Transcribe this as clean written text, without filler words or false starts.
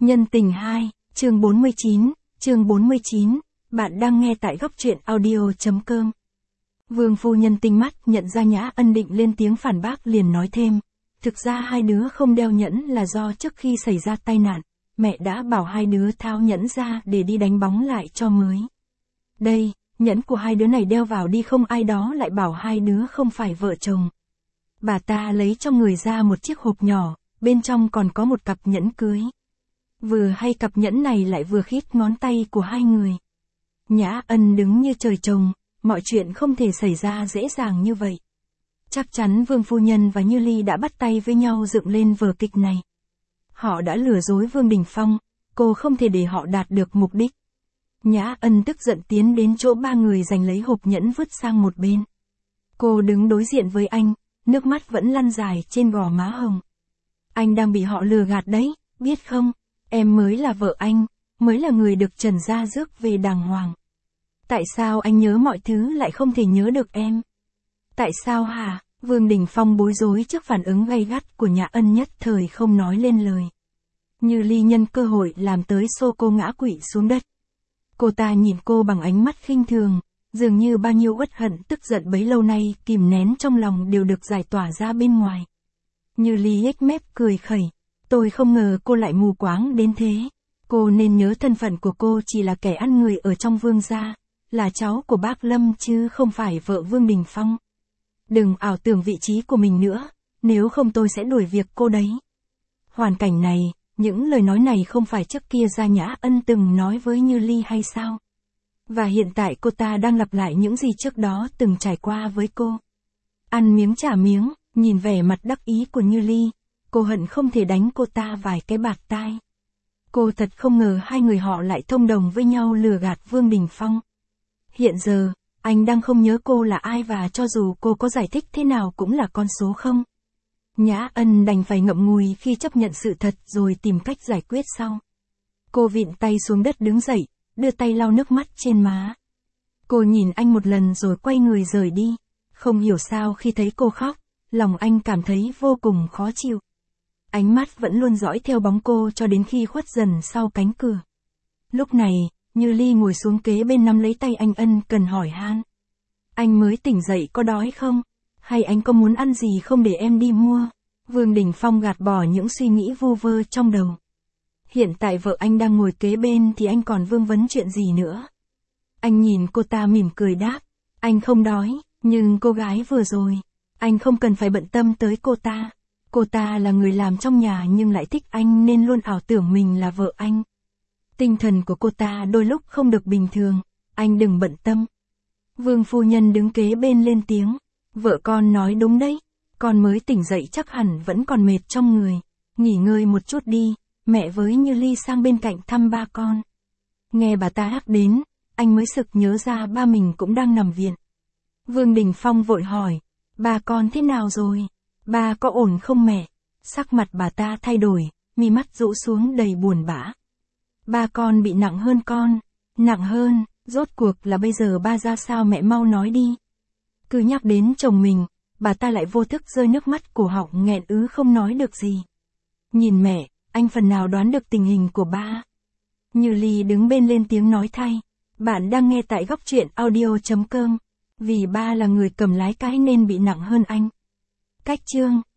Nhân tình 2, chương 49, bạn đang nghe tại góc truyện audio.com. Vương phu nhân tinh mắt nhận ra Nhã Ân định lên tiếng phản bác liền nói thêm, thực ra hai đứa không đeo nhẫn là do trước khi xảy ra tai nạn, mẹ đã bảo hai đứa tháo nhẫn ra để đi đánh bóng lại cho mới. Đây, nhẫn của hai đứa này đeo vào đi không ai đó lại bảo hai đứa không phải vợ chồng. Bà ta lấy cho người ra một chiếc hộp nhỏ, bên trong còn có một cặp nhẫn cưới. Vừa hay cặp nhẫn này lại vừa khít ngón tay của hai người. Nhã Ân đứng như trời trồng, mọi chuyện không thể xảy ra dễ dàng như vậy. Chắc chắn Vương phu nhân và Như Ly đã bắt tay với nhau dựng lên vở kịch này. Họ đã lừa dối Vương Đình Phong, cô không thể để họ đạt được mục đích. Nhã Ân tức giận tiến đến chỗ ba người giành lấy hộp nhẫn vứt sang một bên. Cô đứng đối diện với anh, nước mắt vẫn lăn dài trên gò má hồng. Anh đang bị họ lừa gạt đấy, biết không? Em mới là vợ anh, mới là người được Trần gia rước về đàng hoàng. Tại sao anh nhớ mọi thứ lại không thể nhớ được em? Tại sao hả? Vương Đình Phong bối rối trước phản ứng gay gắt của Nhã Ân nhất thời không nói lên lời. Như Ly nhân cơ hội làm tới xô cô ngã quỵ xuống đất. Cô ta nhìn cô bằng ánh mắt khinh thường, dường như bao nhiêu uất hận tức giận bấy lâu nay kìm nén trong lòng đều được giải tỏa ra bên ngoài. Như Ly nhếch mép cười khẩy. Tôi không ngờ cô lại mù quáng đến thế. Cô nên nhớ thân phận của cô chỉ là kẻ ăn người ở trong Vương gia, là cháu của bác Lâm chứ không phải vợ Vương Đình Phong. Đừng ảo tưởng vị trí của mình nữa, nếu không tôi sẽ đuổi việc cô đấy. Hoàn cảnh này, những lời nói này không phải trước kia Gia Nhã Ân từng nói với Như Ly hay sao? Và hiện tại cô ta đang lặp lại những gì trước đó từng trải qua với cô. Ăn miếng trả miếng, nhìn vẻ mặt đắc ý của Như Ly. Cô hận không thể đánh cô ta vài cái bạt tai. Cô thật không ngờ hai người họ lại thông đồng với nhau lừa gạt Vương Đình Phong. Hiện giờ, anh đang không nhớ cô là ai và cho dù cô có giải thích thế nào cũng là con số không. Nhã Ân đành phải ngậm ngùi khi chấp nhận sự thật rồi tìm cách giải quyết sau. Cô vịn tay xuống đất đứng dậy, đưa tay lau nước mắt trên má. Cô nhìn anh một lần rồi quay người rời đi. Không hiểu sao khi thấy cô khóc, lòng anh cảm thấy vô cùng khó chịu. Ánh mắt vẫn luôn dõi theo bóng cô cho đến khi khuất dần sau cánh cửa. Lúc này, Như Ly ngồi xuống kế bên nắm lấy tay anh ân cần hỏi han. Anh mới tỉnh dậy có đói không? Hay anh có muốn ăn gì không để em đi mua? Vương Đình Phong gạt bỏ những suy nghĩ vu vơ trong đầu. Hiện tại vợ anh đang ngồi kế bên thì anh còn vương vấn chuyện gì nữa? Anh nhìn cô ta mỉm cười đáp. Anh không đói, nhưng cô gái vừa rồi, anh không cần phải bận tâm tới cô ta. Cô ta là người làm trong nhà nhưng lại thích anh nên luôn ảo tưởng mình là vợ anh. Tinh thần của cô ta đôi lúc không được bình thường, anh đừng bận tâm. Vương phu nhân đứng kế bên lên tiếng. Vợ con nói đúng đấy, con mới tỉnh dậy chắc hẳn vẫn còn mệt trong người. Nghỉ ngơi một chút đi, mẹ với Như Ly sang bên cạnh thăm ba con. Nghe bà ta nhắc đến, anh mới sực nhớ ra ba mình cũng đang nằm viện. Vương Đình Phong vội hỏi, ba con thế nào rồi? Ba có ổn không mẹ? Sắc mặt bà ta thay đổi, mi mắt rũ xuống đầy buồn bã. Ba con bị nặng hơn con. Nặng hơn, rốt cuộc là bây giờ ba ra sao mẹ mau nói đi. Cứ nhắc đến chồng mình, bà ta lại vô thức rơi nước mắt cổ họng nghẹn ứ không nói được gì. Nhìn mẹ, anh phần nào đoán được tình hình của ba. Như Ly đứng bên lên tiếng nói thay. Bạn đang nghe tại góc truyện audio.com. Vì ba là người cầm lái cái nên bị nặng hơn anh. Cách chương